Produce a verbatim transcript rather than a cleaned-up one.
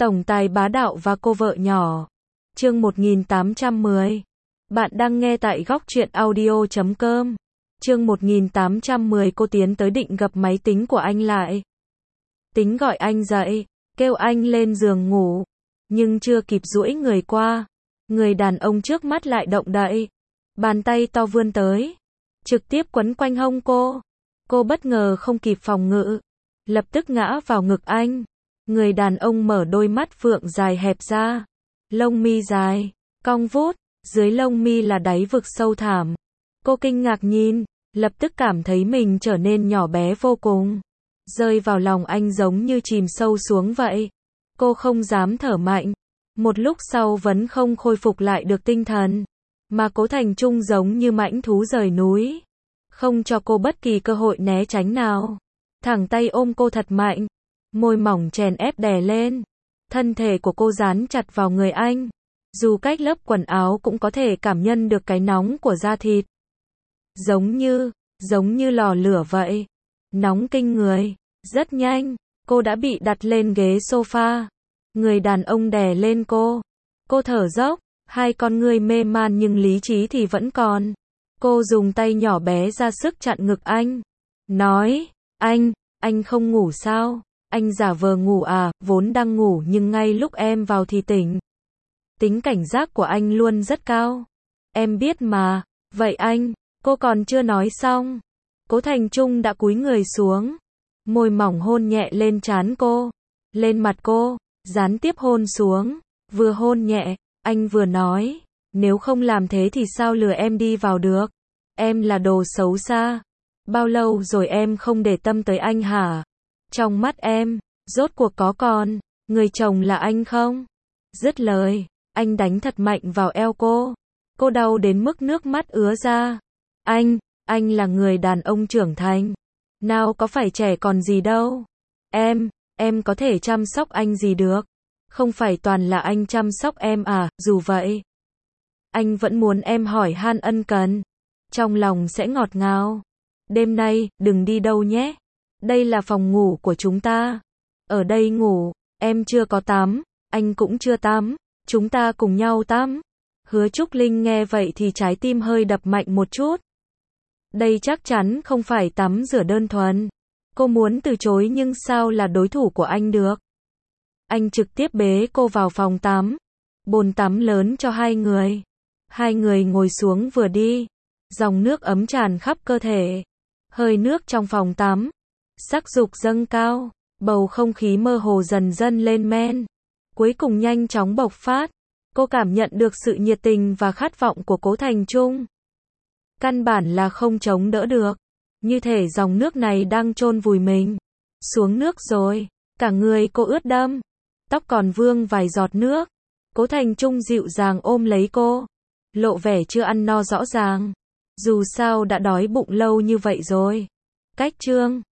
Tổng tài bá đạo và cô vợ nhỏ. Chương một nghìn tám trăm mười. Bạn đang nghe tại góc truyện audio chấm com. Chương một nghìn tám trăm mười. Cô tiến tới định gập máy tính của anh lại. Tính gọi anh dậy, kêu anh lên giường ngủ. Nhưng chưa kịp duỗi người qua, người đàn ông trước mắt lại động đậy. Bàn tay to vươn tới, trực tiếp quấn quanh hông cô. Cô bất ngờ không kịp phòng ngự, lập tức ngã vào ngực anh. Người đàn ông mở đôi mắt phượng dài hẹp ra, lông mi dài, cong vút, dưới lông mi là đáy vực sâu thẳm. Cô kinh ngạc nhìn, lập tức cảm thấy mình trở nên nhỏ bé vô cùng, rơi vào lòng anh giống như chìm sâu xuống vậy. Cô không dám thở mạnh, một lúc sau vẫn không khôi phục lại được tinh thần, mà Cố Thành Trung giống như mãnh thú rời núi, không cho cô bất kỳ cơ hội né tránh nào, thẳng tay ôm cô thật mạnh, môi mỏng chèn ép đè lên, thân thể của cô dán chặt vào người anh, dù cách lớp quần áo cũng có thể cảm nhận được cái nóng của da thịt, giống như, giống như lò lửa vậy, nóng kinh người. Rất nhanh, cô đã bị đặt lên ghế sofa, người đàn ông đè lên cô, cô thở dốc, hai con ngươi mê man nhưng lý trí thì vẫn còn. Cô dùng tay nhỏ bé ra sức chặn ngực anh, nói, anh, anh không ngủ sao? Anh giả vờ ngủ à? Vốn đang ngủ nhưng ngay lúc em vào thì tỉnh. Tính cảnh giác của anh luôn rất cao, em biết mà. Vậy anh, cô còn chưa nói xong, Cố Thành Trung đã cúi người xuống, môi mỏng hôn nhẹ lên trán cô, lên mặt cô, gián tiếp hôn xuống, vừa hôn nhẹ, anh vừa nói, nếu không làm thế thì sao lừa em đi vào được? Em là đồ xấu xa. Bao lâu rồi em không để tâm tới anh hả? Trong mắt em, rốt cuộc có còn người chồng là anh không? Dứt lời, anh đánh thật mạnh vào eo cô. Cô đau đến mức nước mắt ứa ra. Anh, anh là người đàn ông trưởng thành, nào có phải trẻ còn gì đâu. Em, em có thể chăm sóc anh gì được? Không phải toàn là anh chăm sóc em à? Dù vậy, anh vẫn muốn em hỏi han ân cần, trong lòng sẽ ngọt ngào. Đêm nay, đừng đi đâu nhé. Đây là phòng ngủ của chúng ta. Ở đây ngủ, em chưa có tắm, anh cũng chưa tắm, chúng ta cùng nhau tắm. Hứa Trúc Linh nghe vậy thì trái tim hơi đập mạnh một chút. Đây chắc chắn không phải tắm rửa đơn thuần. Cô muốn từ chối nhưng sao là đối thủ của anh được. Anh trực tiếp bế cô vào phòng tắm, bồn tắm lớn cho hai người. Hai người ngồi xuống vừa đi, dòng nước ấm tràn khắp cơ thể, hơi nước trong phòng tắm, sắc dục dâng cao, bầu không khí mơ hồ dần dần lên men, cuối cùng nhanh chóng bộc phát. Cô cảm nhận được sự nhiệt tình và khát vọng của Cố Thành Trung, căn bản là không chống đỡ được, như thể dòng nước này đang chôn vùi mình. Xuống nước rồi, cả người cô ướt đẫm, tóc còn vương vài giọt nước. Cố Thành Trung dịu dàng ôm lấy cô, lộ vẻ chưa ăn no rõ ràng. Dù sao đã đói bụng lâu như vậy rồi. Cách chương